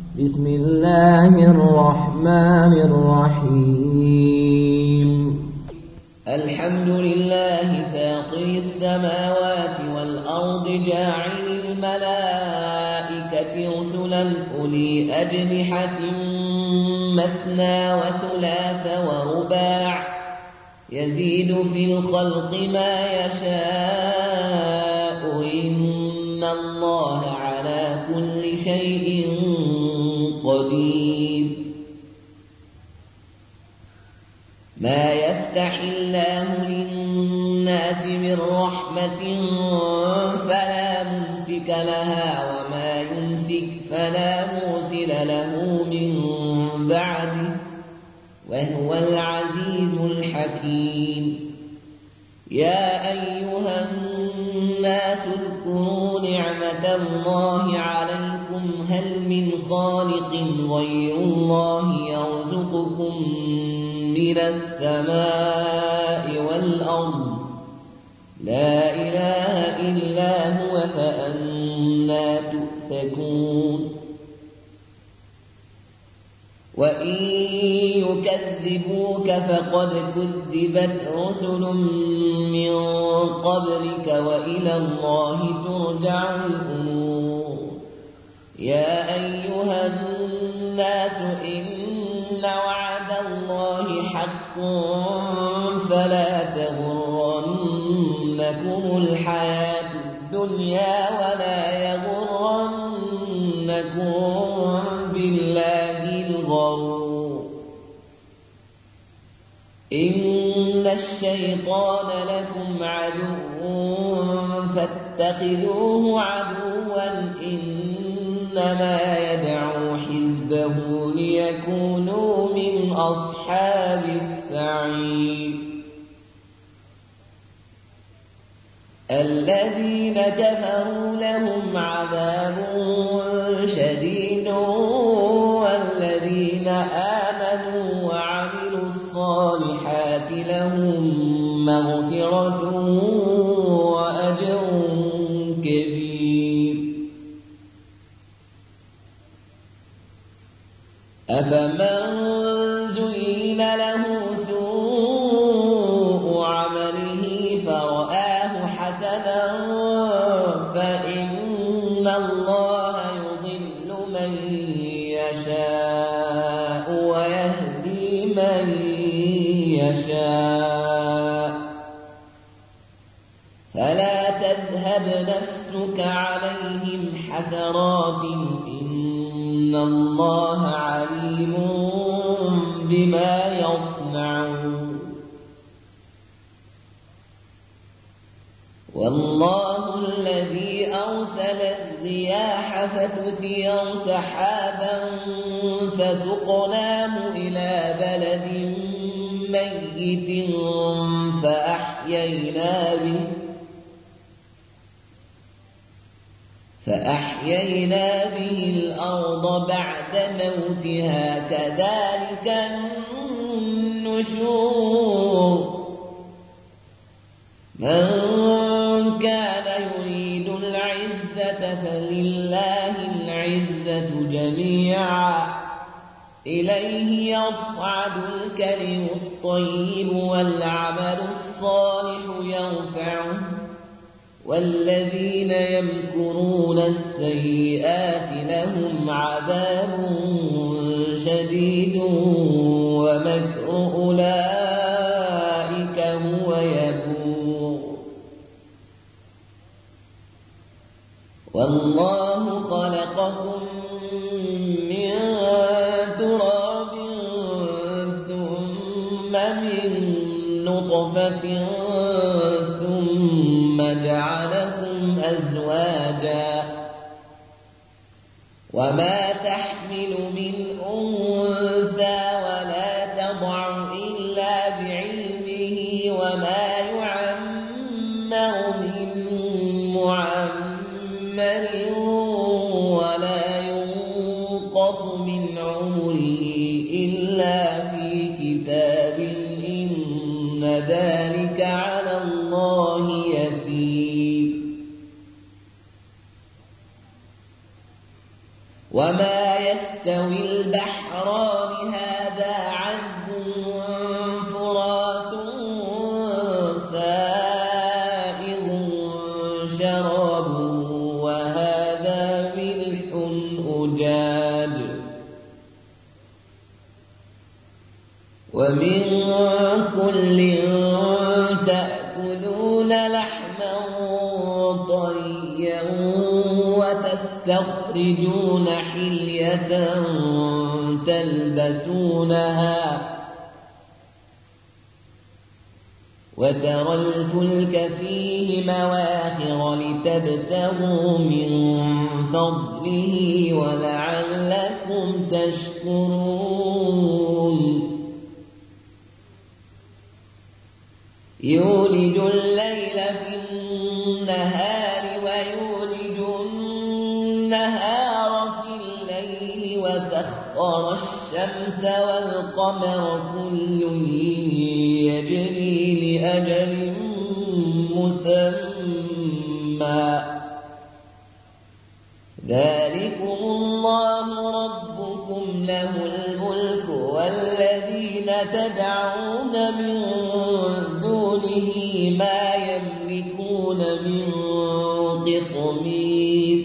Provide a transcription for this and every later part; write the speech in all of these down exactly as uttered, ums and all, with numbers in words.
بسم الله الرحمن الرحيم الحمد لله فاطر السماوات والأرض جاعل الملائكة رسلا أولي أجنحة مثنى وثلاث ورباع يزيد في الخلق ما يشاء إن الله على كل شيء قدير ما يفتح الله للناس من رحمة فلا ممسك لها وما يمسك فلا مرسل له من بعده وهو العزيز الحكيم يا أيها الناس اذكروا نعمة الله عليكم هل من خالق غير الله يرزقكم من السماء والأرض لا إله إلا هو فأنى تؤفكون وإن يكذبوك فقد كذبت رسل من قبلك وإلى الله ترجع الأمور يا أيها الناس إن وعد الله حق فلا تغرنكم الحياة الدنيا ولا يغرنكم بالله الغرور إن الشيطان لكم عدو فاتخذوه عدوا إنما يدعو حزبه ليكونوا من أصحاب السعير الذين كفروا لهم عذاب شديد والذين آمنوا وعملوا الصالحات لهم مغفرة وأجر كبير أفمن زين له سوء عمله فرآه حسنا فإن الله يضل من يشاء ويهدي من يشاء فلا تذهب نفسك عليهم حسرات إن الله عليم بما يصنعون والله الذي أرسل الرياح فتثير سحابا فسقناه إلى بلد ميت فأحيينا به فأحيينا به الأرض بعد موتها كذلك النشور من كان يريد العزة فلله العزة جميعا إليه يصعد الكلم الطيب والعمل الصالح يرفعه والذين يمكرون السيئات لهم عذاب شديد ومكر أولئك هو يبور والله خلقكم من تراب ثم من نطفة ثم جعلكم أزواجا وما تحمل من أنثى ولا تضع إلا بعلمه وما يعمر من معمر ولا ينقص من عمره إلا في كتاب إن ذلك على الله يسير وما يستوي البحران هذا عذب فرات سائغ شرابه وهذا ملح أجاج ومن كل تأكلون لحما طريا وتستخرجون حلية تلبسونها وترى الفلك فيه مواخر لتبتغوا من فضله ولعلكم تشكرون يولج الليل في النهار ويولج النهار في الليل وسخر الشمس والقمر كل يجري لأجل مسمى ذلكم الله ربكم له الملك والذين تدعون من دونه ما يملكون من قطمير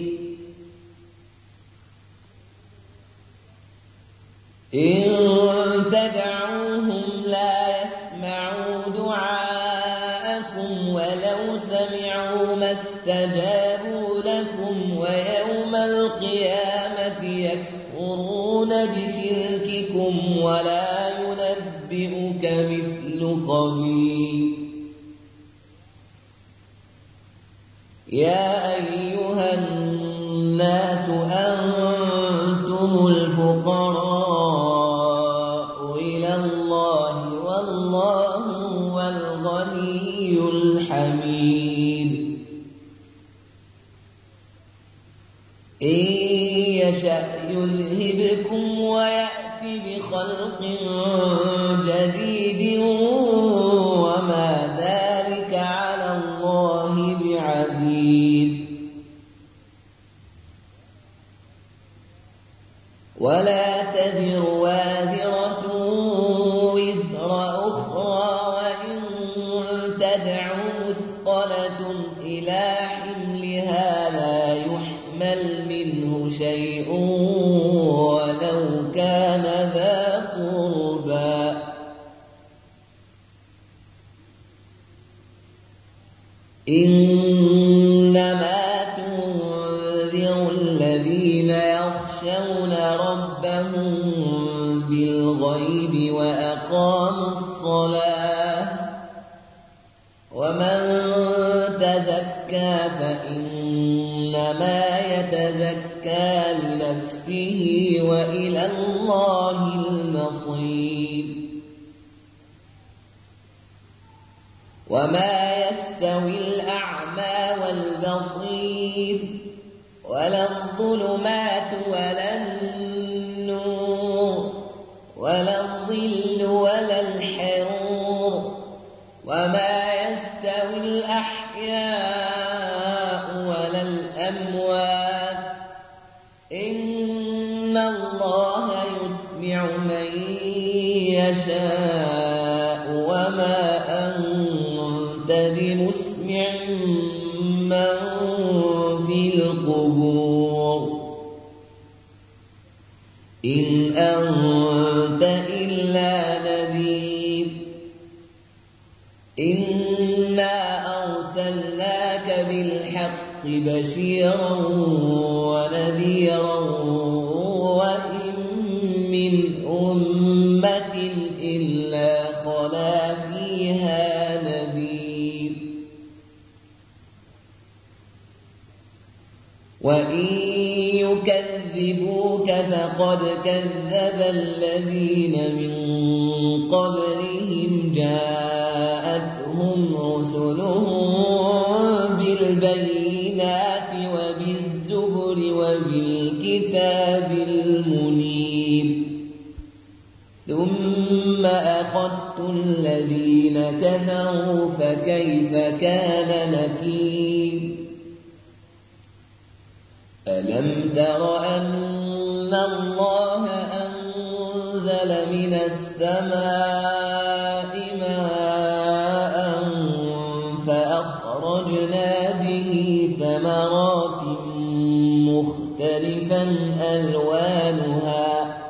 إن تدعوهم لا يسمعوا دعاءكم ولو سمعوا ما استجابوا لكم ويوم القيامة يكفرون بشرككم ولا ينبئك مثل خبير يا أيها الناس أنتم الفقراء إلى الله والله هو الغني الحميد إن يشأ يذهبكم ويأتي بخلق جديد وما ذلك على الله بعزيز ولا تزر وازرة وزر أخرى وإن تدع مثقلة إلى حملها لا يحمل منه شيء ولو كان ذا قربى إنما تنذر الذين يخشون ربهم بالغيب وأقاموا الصلاة ومن تزكى فإنما يتزكى لنفسه وإلى الله المصير وما يستوي الأعمى والبصير ولا الظلمات ولا النور ولا الظل ولا الحرور وما يستوي الأحياء ولا الأموات إن الله يسمع من يشاء وما أنت بمسمع من في القبور إن أنت إلا نذير إنا أرسلناك بالحق بشيرا ونذيرا وإن من أمة إلا خلا فيها نذير وإن يكذبوك فقد كذب الذين من قبلهم جاءتهم رسلهم بالبينات وبالزبر وبالكتاب المنير ثم أخذت الذين كفروا فكيف كان نكير ألم تر أن الله أنزل من السماء ماء فأخرجنا به ثمرات مختلفا ألوانها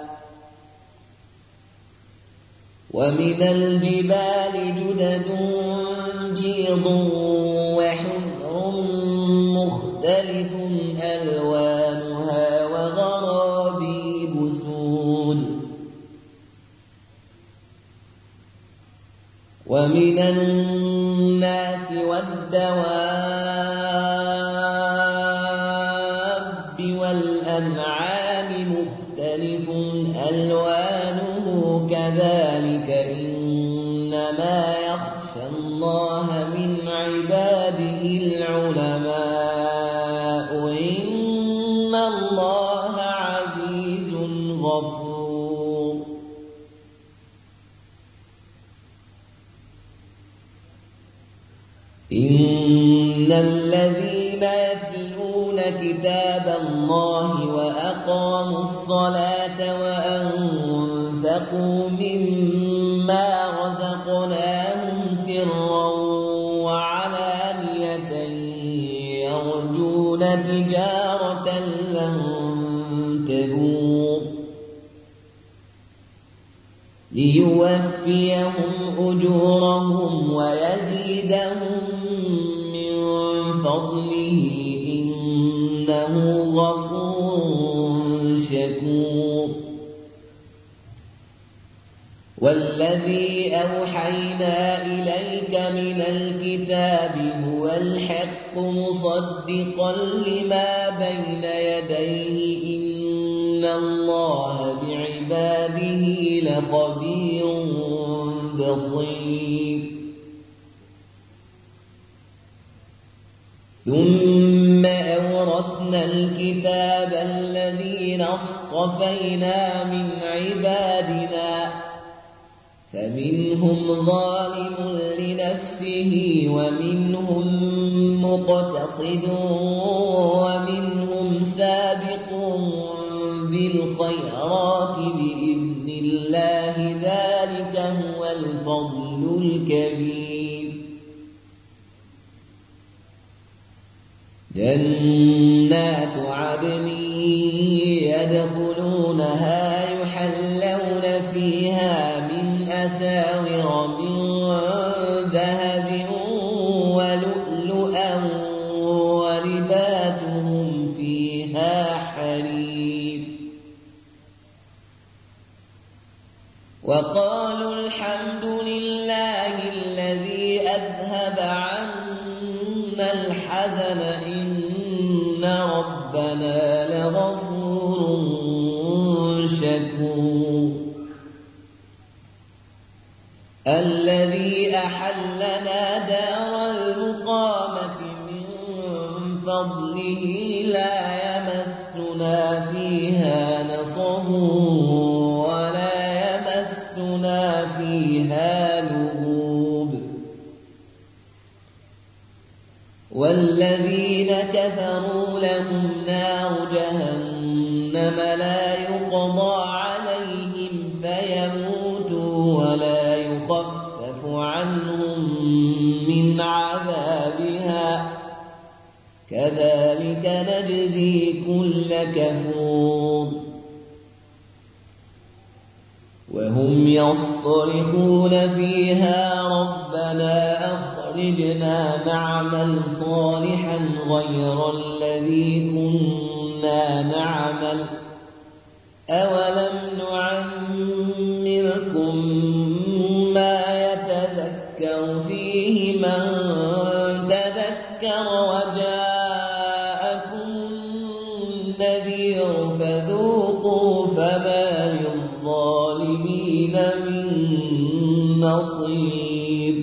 ومن الجبال جدد بيض وحمر مختلف ألوانها وغرابيب سود ومن الناس والدواب والأنعام مختلف ألوانه كذلك إنما يخشى الله من عباده العلماء إن الله عزيز غفور إن الذين يتلون كتاب الله وأقاموا الصلاة وأنفقوا مما رزقناهم سرا وعلانية يرجون تجارة لن تبور ليوفيهم أجورهم ويزيدهم من فضله إنه غفور شكور والذي أوحينا إليك من الكتاب هو الحق مصدقا لما بين يديه إن الله بعباده لخبير بصير ثم أورثنا الكتاب الذين اصطفينا من عبادنا فمنهم ظالم لنفسه ومنهم مقتصد ومنهم سابق بالخيرات بإذن الله ذلك هو الفضل الكبير جنات عدن يدخلونها يحلون فيها من أساور من ذهب ولؤلؤا ولباسهم فيها حرير وقالوا الحمد لله الذي أذهب عنا الحزن إن ربنا لغفور شكور الذي أحلنا دار المقامة من فضله لا يمسنا فيها نصب ولا يمسنا فيها لغوب والذين كفروا لهم نار جهنم لا يقضى عليهم فيموتوا ولا يخفف عنهم من عذابها كذلك نجزي كل كفور وهم يصطرخون فيها ربنا أخرجنا نعمل صالحا غير الذي كنا نعمل أولم نعمركم ما يتذكر فيه من تذكر وجاءكم النذير فذوقوا فما للظالمين من نصير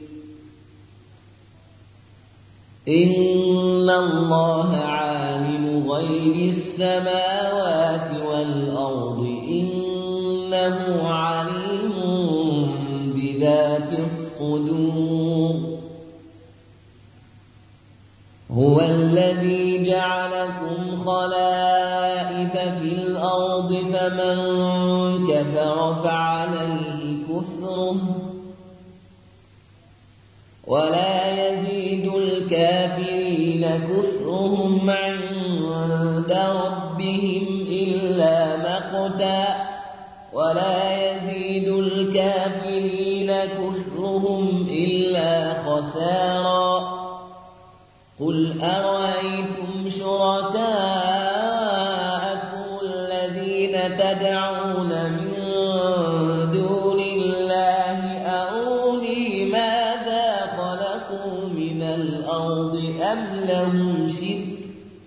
إن الله عالم غيب السماوات والأرض إنه عليم بذات الصدور هو الذي جعلكم خلائف في الأرض الأرض فمن كفر فعليه كفره ولا يزيد الكافرين كفرهم عند ربهم إلا مقتا ولا يزيد الكافرين كفرهم إلا خسارا قل أرأيتم شركاءكم الذين تدعون من دون الله أروني ماذا خلقوا من الأرض أم لهم شرك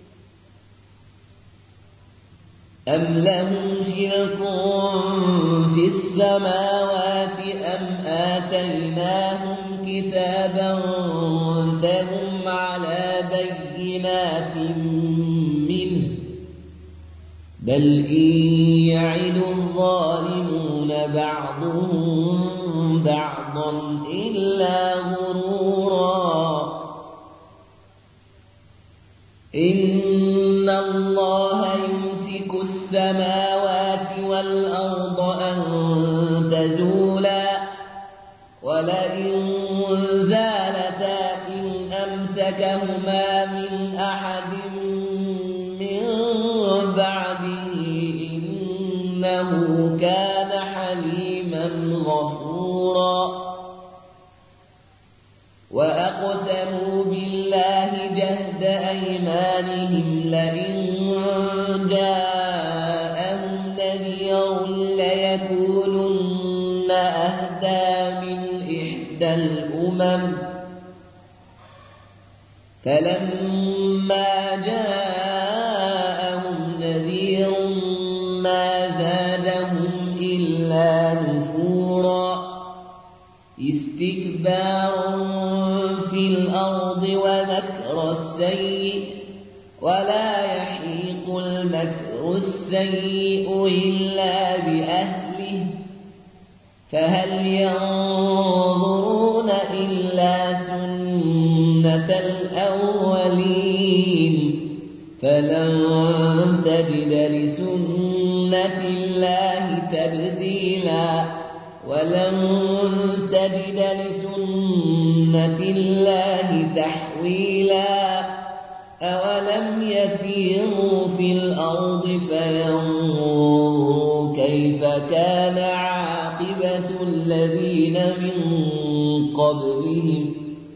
أم لهم شرك في السماوات أم آتيناهم كتابا فهم على بينات منه بل إن يعد الظالمون بعضهم بعضا إلا غرورا إن الله يمسك السماوات والأرض أن تزولا ولئن زالتا إن أمسكهما من أحد من بعده إنه كان حليما غفورا وأقسموا بالله جهد أيمانهم لئن جاءهم نذير ليكونن أهدى من إحدى الأمم فلما جاءهم نذير ما زادهم إلا نفورا استكبارا في الأرض ومكر السيء ولا يحيق المكر السيء إلا بأهله فهل ينظرون إلا سنة الأولين فلن تجد لسنة الله تبديلا ولن تجد لسنة الله تحويلا أولم يسيروا في الأرض فينظروا كيف كان عاقبة الذين من قبلهم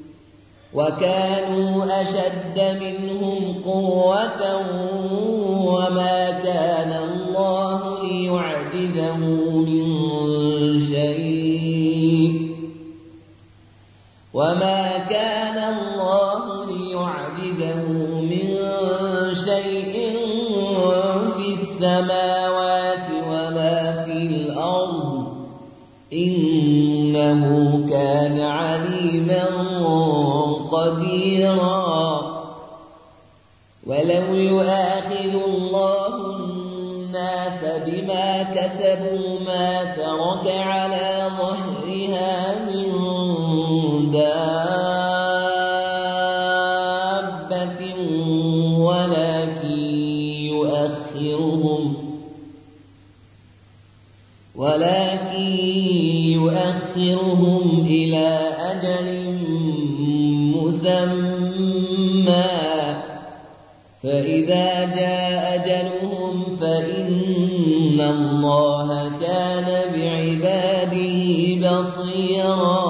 وكانوا أشد منهم قوة وما كان الله ليعجزه من شيء وما كان الله ليعجزه من شيء في السماوات وما في الأرض إنه كان عليما قديرا ولو يؤاخذ الله الناس بما كسبوا ما ترك على ظهرها من دابة ولكن يؤخرهم ولكن يؤخرهم إلى أجل مسمى فإذا جاء أجلهم فإن الله كان بعباده بصيرا